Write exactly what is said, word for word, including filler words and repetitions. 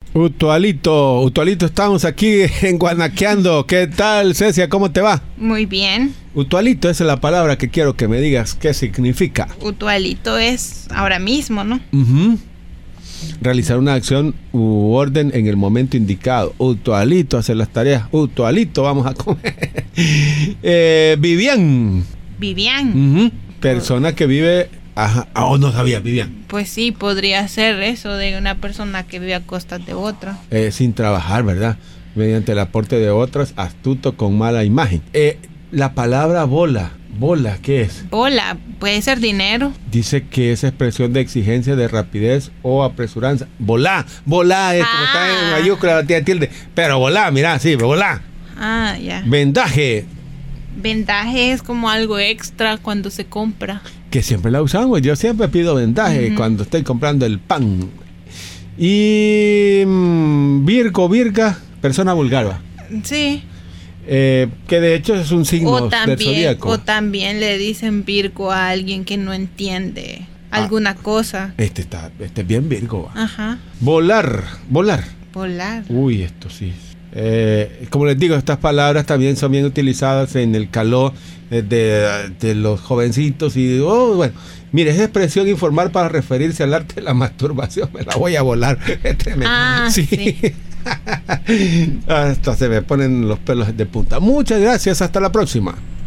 Utualito, Utualito, estamos aquí en Guanaqueando. ¿Qué tal, Cecia? ¿Cómo te va? Muy bien. Utualito, esa es la palabra que quiero que me digas qué significa. Utualito es ahora mismo, ¿no? Uh-huh. Realizar una acción u orden en el momento indicado. Utualito, hacer las tareas. Utualito, vamos a comer. eh, Vivian. Vivian. Uh-huh. Persona que vive... Ajá. Oh, no sabía, Vivian. Pues sí, podría ser eso de una persona que vive a costas de otra. Eh, sin trabajar, ¿verdad? Mediante el aporte de otras, astuto con mala imagen. Eh, la palabra bola. Bola, ¿qué es? Bola, puede ser dinero. Dice que es expresión de exigencia de rapidez o apresuranza. Volá, volá, es como está en mayúscula, tiene tilde. Pero volá, mira, sí, volá. Ah, ya. Vendaje. Vendaje es como algo extra cuando se compra. Que siempre la usamos. Yo siempre pido vendaje uh-huh. cuando estoy comprando el pan. Y mmm, Virgo, Virga, persona vulgar, ¿va? Sí. Eh, que de hecho es un signo o también, del zodíaco. O también le dicen Virgo a alguien que no entiende alguna ah, cosa. Este está, este es bien Virgo. Ajá. Volar, volar. Volar. Uy, esto sí. Eh, como les digo, estas palabras también son bien utilizadas en el calor de, de, de los jovencitos y oh, bueno, mire, esa expresión informal para referirse al arte de la masturbación, me la voy a volar. Ah, sí. sí. Hasta se me ponen los pelos de punta. Muchas gracias, hasta la próxima.